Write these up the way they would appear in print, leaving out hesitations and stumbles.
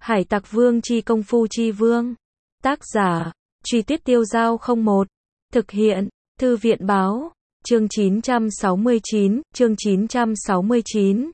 Hải Tặc Vương chi công phu chi vương. Tác giả, Truy Tuyết Tiêu Dao 01. Thực hiện, Thư viện báo. Chương 969.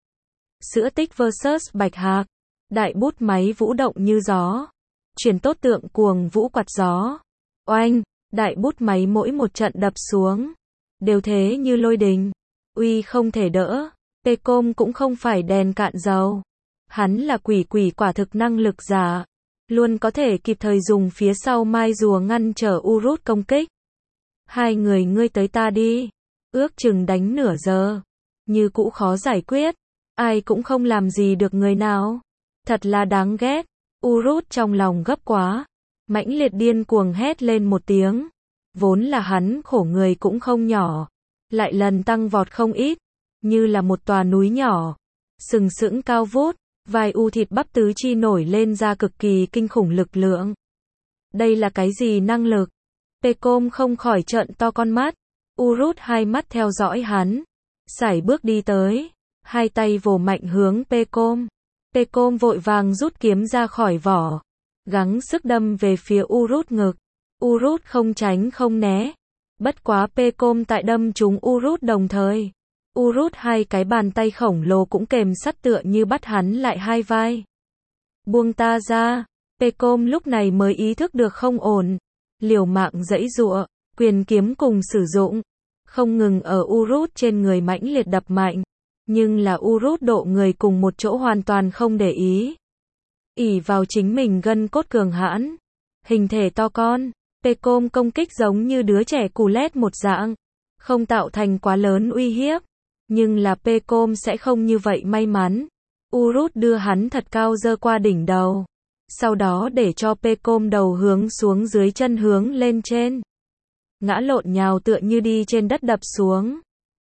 Sữa tích vs Bạch Hạc. Đại bút máy vũ động như gió. Truyền tốt tượng cuồng vũ quạt gió. Oanh, đại bút máy mỗi một trận đập xuống. Đều thế như lôi đình. Uy không thể đỡ. Pecom cũng không phải đèn cạn dầu. Hắn là quỷ quả thực năng lực giả. Luôn có thể kịp thời dùng phía sau mai rùa ngăn trở Urut công kích. Hai người ngươi tới ta đi. Ước chừng đánh nửa giờ. Như cũ khó giải quyết. Ai cũng không làm gì được người nào. Thật là đáng ghét. Urut trong lòng gấp quá. Mãnh liệt điên cuồng hét lên một tiếng. Vốn là hắn khổ người cũng không nhỏ. Lại lần tăng vọt không ít. Như là một tòa núi nhỏ. Sừng sững cao vút. Vai u thịt bắp tứ chi nổi lên ra cực kỳ kinh khủng lực lượng. Đây là cái gì năng lực? Pecom không khỏi trợn to con mắt. Urut hai mắt theo dõi hắn. Sải bước đi tới. Hai tay vồ mạnh hướng Pecom. Pecom vội vàng rút kiếm ra khỏi vỏ. Gắng sức đâm về phía Urut ngực. Urut không tránh không né. Bất quá Pecom tại đâm trúng Urut đồng thời. Urut hai cái bàn tay khổng lồ cũng kềm sắt tựa như bắt hắn lại hai vai. Buông ta ra. Pecom lúc này mới ý thức được không ổn. Liều mạng giãy giụa, quyền kiếm cùng sử dụng. Không ngừng ở Urut trên người mãnh liệt đập mạnh. Nhưng là Urut độ người cùng một chỗ hoàn toàn không để ý. Ỷ vào chính mình gân cốt cường hãn. Hình thể to con. Pecom công kích giống như đứa trẻ cù lét một dạng. Không tạo thành quá lớn uy hiếp. Nhưng là Pecom sẽ không như vậy may mắn. Urut đưa hắn thật cao giơ qua đỉnh đầu. Sau đó để cho Pecom đầu hướng xuống dưới chân hướng lên trên. Ngã lộn nhào tựa như đi trên đất đập xuống.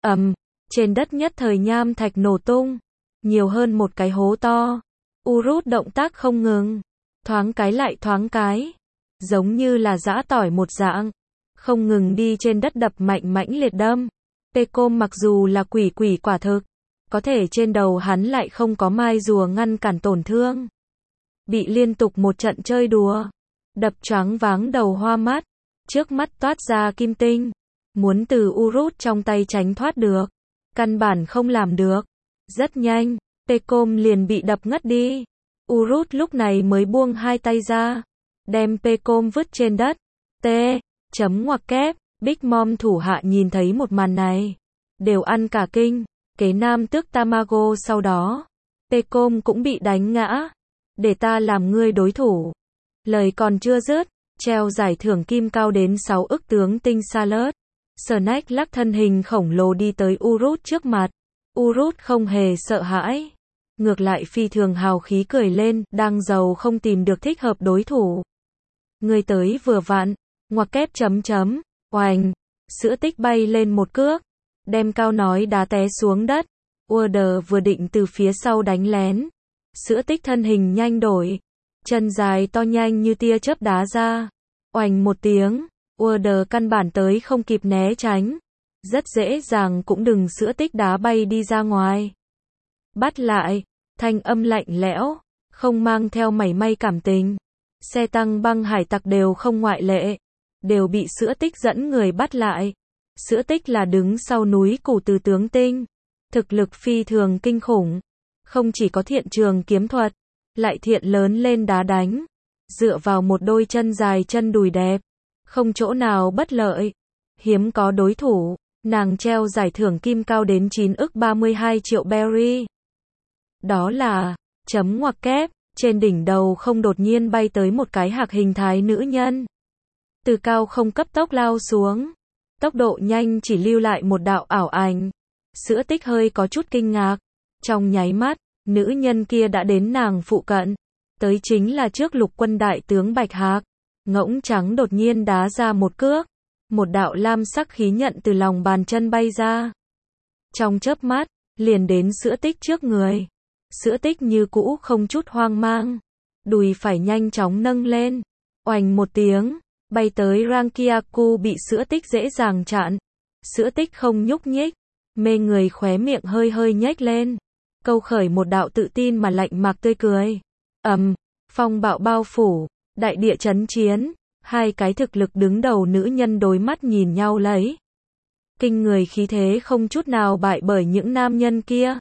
Trên đất nhất thời nham thạch nổ tung. Nhiều hơn một cái hố to. Urut động tác không ngừng. Thoáng cái lại thoáng cái. Giống như là giã tỏi một dạng. Không ngừng đi trên đất đập mạnh mãnh liệt đâm. Pecom mặc dù là quỷ quả thực. Có thể trên đầu hắn lại không có mai rùa ngăn cản tổn thương. Bị liên tục một trận chơi đùa. Đập choáng váng đầu hoa mắt. Trước mắt toát ra kim tinh. Muốn từ Urut trong tay tránh thoát được. Căn bản không làm được. Rất nhanh. Pecom liền bị đập ngất đi. Urut lúc này mới buông hai tay ra. Đem Pecom vứt trên đất. Ngoặc kép. Big Mom thủ hạ nhìn thấy một màn này. Đều ăn cả kinh. Kế nam tước Tamago sau đó. Pecom cũng bị đánh ngã. Để ta làm ngươi đối thủ. Lời còn chưa dứt. Treo giải thưởng kim cao đến 6 ức tướng tinh Salad. Snack lắc thân hình khổng lồ đi tới Urut trước mặt. Urut không hề sợ hãi. Ngược lại phi thường hào khí cười lên. Đang giàu không tìm được thích hợp đối thủ. Ngươi tới vừa vặn. Ngoặc kép . Oanh, sữa tích bay lên một cước, đem cao nói đá té xuống đất. Urder vừa định từ phía sau đánh lén. Sữa tích thân hình nhanh đổi, chân dài to nhanh như tia chớp đá ra. Oanh một tiếng, Urder căn bản tới không kịp né tránh. Rất dễ dàng cũng đừng sữa tích đá bay đi ra ngoài. Bắt lại, thanh âm lạnh lẽo, không mang theo mảy may cảm tình. Xe tăng băng hải tặc đều không ngoại lệ. Đều bị sữa tích dẫn người bắt lại. Sữa tích là đứng sau núi củ từ tướng tinh. Thực lực phi thường kinh khủng. Không chỉ có thiện trường kiếm thuật, lại thiện lớn lên đá đánh. Dựa vào một đôi chân dài chân đùi đẹp. Không chỗ nào bất lợi. Hiếm có đối thủ. Nàng treo giải thưởng kim cao đến 9 ức 32 triệu berry. Đó là, ngoặc kép, trên đỉnh đầu không đột nhiên bay tới một cái hạc hình thái nữ nhân. Từ cao không cấp tốc lao xuống. Tốc độ nhanh chỉ lưu lại một đạo ảo ảnh. Sữa tích hơi có chút kinh ngạc. Trong nháy mắt, nữ nhân kia đã đến nàng phụ cận. Tới chính là trước lục quân đại tướng Bạch Hạc. Ngỗng trắng đột nhiên đá ra một cước. Một đạo lam sắc khí nhận từ lòng bàn chân bay ra. Trong chớp mắt, liền đến sữa tích trước người. Sữa tích như cũ không chút hoang mang. Đùi phải nhanh chóng nâng lên. Oành một tiếng. Bay tới Rankiaku bị sữa tích dễ dàng chặn. Sữa tích không nhúc nhích. Mê người khóe miệng hơi nhếch lên. Câu khởi một đạo tự tin mà lạnh mạc tươi cười. Phong bạo bao phủ, đại địa chấn chiến, hai cái thực lực đứng đầu nữ nhân đối mắt nhìn nhau lấy. Kinh người khí thế không chút nào bại bởi những nam nhân kia.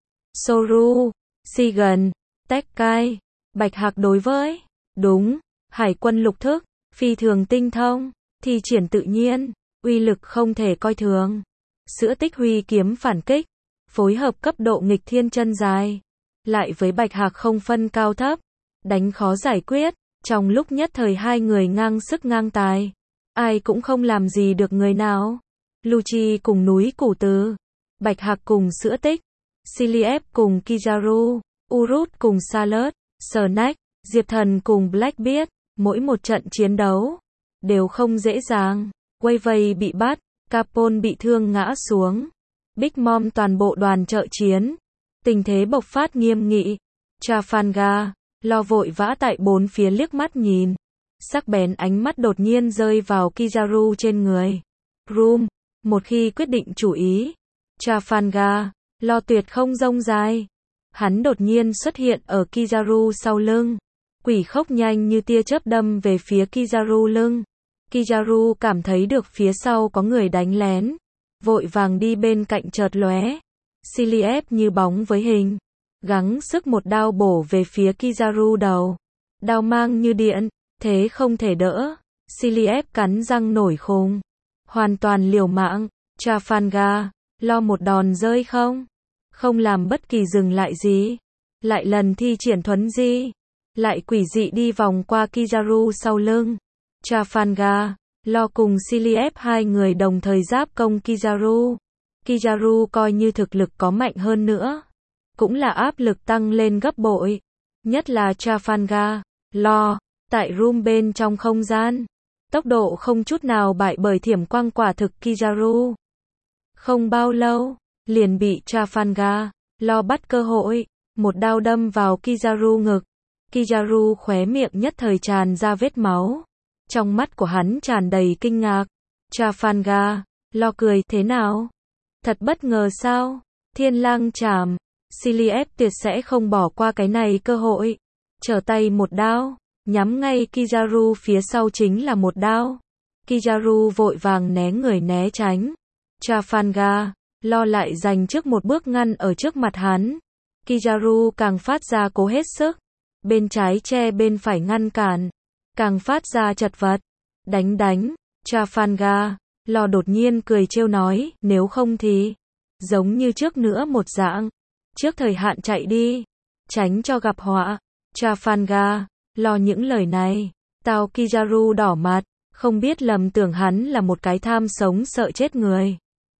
Soru, Sigen, Tekkai, Bạch Hạc đối với, đúng, hải quân lục thức, phi thường tinh thông, thi triển tự nhiên, uy lực không thể coi thường. Sữa tích huy kiếm phản kích, phối hợp cấp độ nghịch thiên chân dài, lại với Bạch Hạc không phân cao thấp, đánh khó giải quyết, trong lúc nhất thời hai người ngang sức ngang tài, ai cũng không làm gì được người nào. Lucci cùng núi Củ Từ, Bạch Hạc cùng Sữa Tích, Cilliep cùng Kizaru, Urut cùng Charlotte, Snack, Diệp Thần cùng Blackbeard, mỗi một trận chiến đấu đều không dễ dàng. Wavey bị bắt, Capone bị thương ngã xuống, Big Mom toàn bộ đoàn trợ chiến, tình thế bộc phát nghiêm nghị. Trafalgar, lo vội vã tại bốn phía liếc mắt nhìn, sắc bén ánh mắt đột nhiên rơi vào Kizaru trên người. Room, một khi quyết định chủ ý, Trafalgar, lo tuyệt không rông dài. Hắn đột nhiên xuất hiện ở Kizaru sau lưng, quỷ khốc nhanh như tia chớp đâm về phía Kizaru lưng. Kizaru cảm thấy được phía sau có người đánh lén, vội vàng đi bên cạnh chợt lóe. Cilliep như bóng với hình, gắng sức một đao bổ về phía Kizaru đầu. Đao mang như điện, thế không thể đỡ. Cilliep cắn răng nổi khùng, hoàn toàn liều mạng. Trafalgar, lo một đòn rơi không? Không làm bất kỳ dừng lại gì. Lại lần thi triển thuấn di, lại quỷ dị đi vòng qua Kizaru sau lưng. Trafalgar, lo cùng Cilliep hai người đồng thời giáp công Kizaru. Kizaru coi như thực lực có mạnh hơn nữa, cũng là áp lực tăng lên gấp bội. Nhất là Trafalgar, lo, tại room bên trong không gian, tốc độ không chút nào bại bởi thiểm quang quả thực Kizaru. Không bao lâu, liền bị Trafalgar, lo bắt cơ hội, một đao đâm vào Kizaru ngực. Kizaru khóe miệng nhất thời tràn ra vết máu. Trong mắt của hắn tràn đầy kinh ngạc. Trafalgar, lo cười, thế nào? Thật bất ngờ sao? Thiên lang chảm. Cilliep tuyệt sẽ không bỏ qua cái này cơ hội. Trở tay một đao, nhắm ngay Kizaru phía sau chính là một đao. Kizaru vội vàng né người né tránh. Trafalgar, lo lại giành trước một bước ngăn ở trước mặt hắn. Kizaru càng phát ra cố hết sức. Bên trái che bên phải ngăn cản, càng phát ra chật vật. Đánh. Trafalgar, lo đột nhiên cười trêu nói, nếu không thì giống như trước nữa một dạng, trước thời hạn chạy đi, tránh cho gặp họa. Trafalgar, lo những lời này, tao Kizaru đỏ mặt, không biết lầm tưởng hắn là một cái tham sống sợ chết người.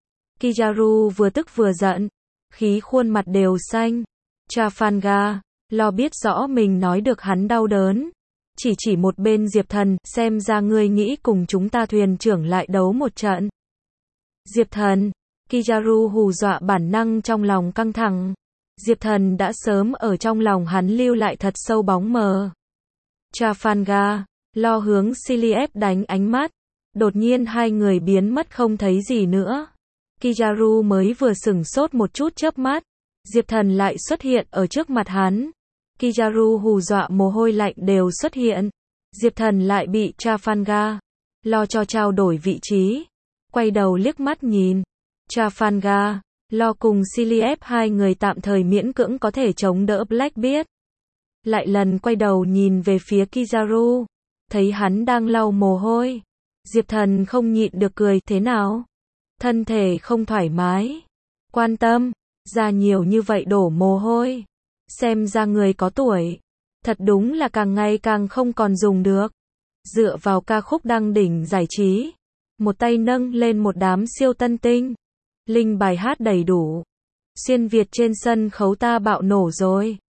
Kizaru vừa tức vừa giận, khí khuôn mặt đều xanh. Trafalgar, lo biết rõ mình nói được hắn đau đớn. Chỉ một bên Diệp Thần, xem ra ngươi nghĩ cùng chúng ta thuyền trưởng lại đấu một trận. Diệp Thần, Kizaru hù dọa bản năng trong lòng căng thẳng. Diệp Thần đã sớm ở trong lòng hắn lưu lại thật sâu bóng mờ. Trafalgar, lo hướng Cilliep đánh ánh mắt. Đột nhiên hai người biến mất không thấy gì nữa. Kizaru mới vừa sửng sốt một chút chớp mắt. Diệp Thần lại xuất hiện ở trước mặt hắn. Kizaru hù dọa mồ hôi lạnh đều xuất hiện. Diệp Thần lại bị Trafalgar, lo cho trao đổi vị trí. Quay đầu liếc mắt nhìn. Trafalgar, lo cùng Cilliep hai người tạm thời miễn cưỡng có thể chống đỡ Blackbeard. Lại lần quay đầu nhìn về phía Kizaru. Thấy hắn đang lau mồ hôi. Diệp Thần không nhịn được cười, thế nào? Thân thể không thoải mái. Quan tâm, ra nhiều như vậy đổ mồ hôi. Xem ra người có tuổi. Thật đúng là càng ngày càng không còn dùng được. Dựa vào ca khúc đăng đỉnh giải trí. Một tay nâng lên một đám siêu tân tinh. Linh bài hát đầy đủ. Xuyên Việt trên sân khấu ta bạo nổ rồi.